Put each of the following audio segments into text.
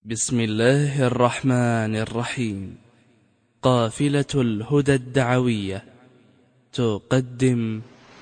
بسم الله الرحمن الرحيم. قافلة الهدى الدعوية تقدم: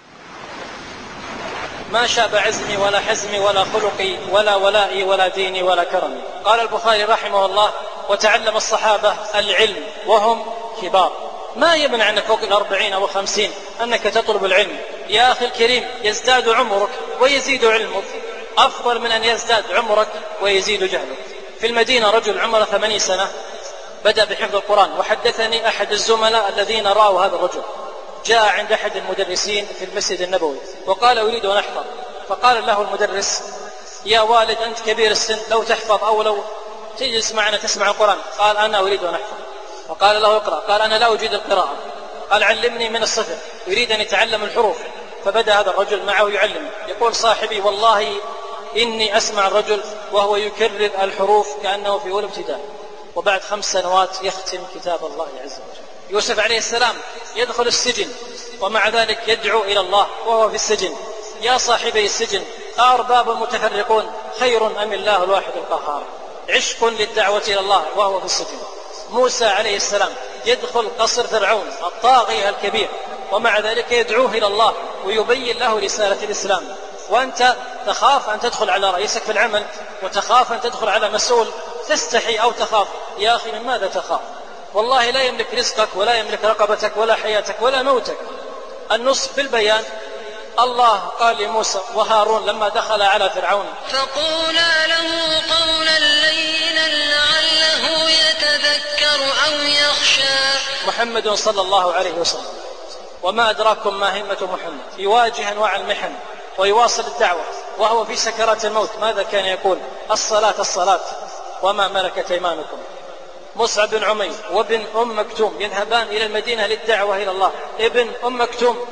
ما شاب عزمي ولا حزمي ولا خلقي ولا ولائي ولا ديني ولا كرمي. قال البخاري رحمه الله: وتعلم الصحابة العلم وهم كبار. ما يمنع أنك فوق 40 أو 50 أنك تطلب العلم يا أخي الكريم. يزداد عمرك ويزيد علمك أفضل من أن يزداد عمرك ويزيد جهلك. في المدينة رجل عمره 80 سنة بدأ بحفظ القرآن، وحدثني أحد الزملاء الذين رأوا هذا الرجل جاء عند أحد المدرسين في المسجد النبوي وقال: أريد أن أحفظ. فقال له المدرس: يا والد أنت كبير السن، لو تحفظ أو لو تجلس معنا تسمع القرآن. قال: أنا أريد أن أحفظ. فقال له: اقرأ. قال: أنا لا أجيد القراءة. قال: علمني من الصفر. يريد أن يتعلم الحروف. فبدأ هذا الرجل معه يعلم. يقول صاحبي: والله إني أسمع الرجل وهو يكرر الحروف كأنه في أولى ابتداء، وبعد 5 سنوات يختم كتاب الله عز وجل. يوسف عليه السلام يدخل السجن ومع ذلك يدعو إلى الله وهو في السجن: يا صاحبي السجن، أأرباب متفرقون خير أم الله الواحد القهار؟ عشق للدعوة إلى الله وهو في السجن. موسى عليه السلام يدخل قصر فرعون الطاغية الكبير ومع ذلك يدعوه إلى الله ويبين له رسالة الإسلام. وأنت تخاف أن تدخل على رئيسك في العمل وتخاف أن تدخل على مسؤول، تستحي أو تخاف. يا أخي، من ماذا تخاف؟ والله لا يملك رزقك ولا يملك رقبتك ولا حياتك ولا موتك. النصف بالبيان. الله قال لموسى وهارون لما دخل على فرعون: فقولا له قولا لينا لعله يتذكر أو يخشى. محمد صلى الله عليه وسلم، وما أدراكم ما همة محمد، يواجه أنواع المحن ويواصل الدعوة وهو في سكرات الموت. ماذا كان يقول؟ الصلاة الصلاة وما ملكت أيمانكم. مصعب بن عمير وابن أم مكتوم يذهبان إلى المدينة للدعوة إلى الله. ابن أم مكتوم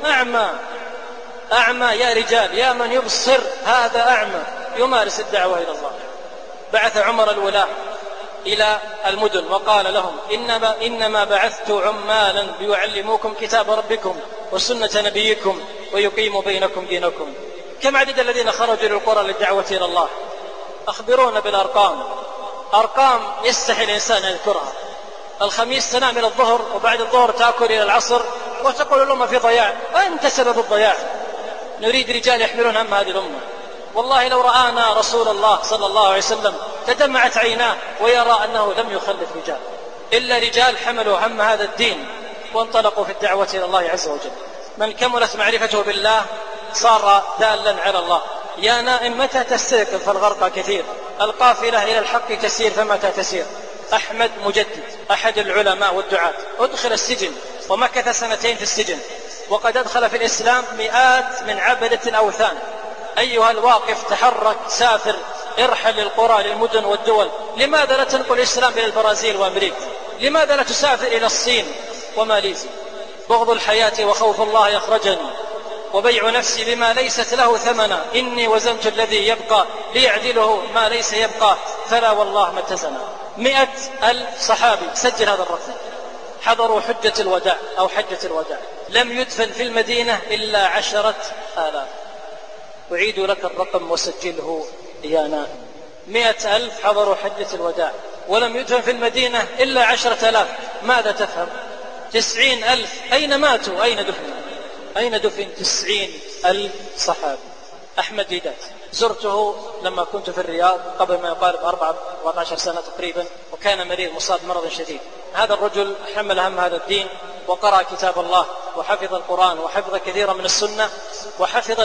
أعمى يا رجال، يا من يبصر، هذا أعمى يمارس الدعوة إلى الله. بعث عمر الولاة إلى المدن وقال لهم: إنما بعثت عمالا ليعلموكم كتاب ربكم وسنة نبيكم ويقيموا بينكم دينكم. كم عدد الذين خرجوا للقرى للدعوة إلى الله؟ أخبرونا بالأرقام. أرقام يستحي الإنسان أن يذكرها. الخميس تنام إلى الظهر وبعد الظهر تأكل إلى العصر وتقول الأمة في ضياع، وأنت سبب الضياع. نريد رجال يحملون هم هذه الأمة. والله لو رآنا رسول الله صلى الله عليه وسلم تدمعت عيناه ويرى أنه لم يخلف رجال إلا رجال حملوا هم هذا الدين وانطلقوا في الدعوة إلى الله عز وجل. من كملت معرفته بالله صار دالا على الله. يا نائم متى تستيقظ؟ فالغرق كثير، القافلة إلى الحق تسير، فمتى تسير؟ أحمد مجدد أحد العلماء والدعاة أدخل السجن ومكث 2 سنين في السجن، وقد أدخل في الإسلام مئات من عبدة الأوثان. أيها الواقف، تحرك، سافر، ارحل للقرى للمدن والدول. لماذا لا تنقل الإسلام إلى البرازيل وأمريكا؟ لماذا لا تسافر إلى الصين وماليزيا؟ بغض الحياة وخوف الله يخرجني، وبيع نفسي بما ليست له ثمنا. إني وزنت الذي يبقى ليعدله ما ليس يبقى، فلا والله ما اتزنا. 100,000 صحابي، سجل هذا الرقم، حضروا حجة الوداع أو حجة الوداع. لم يدفن في المدينة إلا 10,000. أعيد لك الرقم وسجله يا نائم. 100,000 حضروا حجة الوداع ولم يدفن في المدينة إلا 10,000. ماذا تفهم؟ 90,000 أين ماتوا؟ أين دفن 90,000 صحابي؟ أحمد ديدات زرته لما كنت في الرياض قبل ما يقارب 14 سنة تقريبا، وكان مريض مصاب مرض شديد. هذا الرجل حمل هم هذا الدين وقرأ كتاب الله وحفظ القرآن وحفظ كثيرا من السنة وحفظ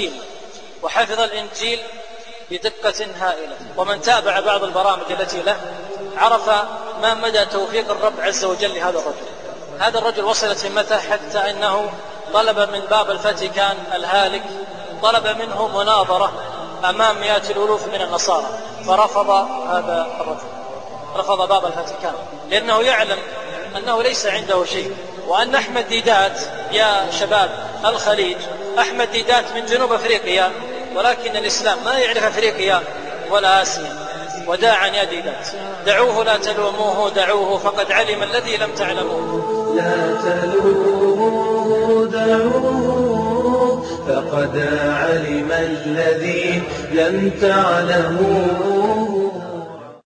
الإنجيل بدقة هائلة. ومن تابع بعض البرامج التي له عرف ما مدى توفيق الرب عز وجل لهذا الرجل. هذا الرجل وصلت همته حتى أنه طلب من باب الفاتيكان الهالك، طلب منه مناظرة أمام 100,000 من النصارى، فرفض هذا الرجل، رفض باب الفاتيكان، لأنه يعلم أنه ليس عنده شيء. وأن أحمد ديدات يا شباب الخليج، أحمد ديدات من جنوب أفريقيا، ولكن الإسلام ما يعرف أفريقيا ولا آسيا. وداعا يا ديدات، دعوه لا تلوموه، دعوه فقد علم الذي لم تعلموه. لا تلوموه، دعوه فقد علم الذي لم تعلموه.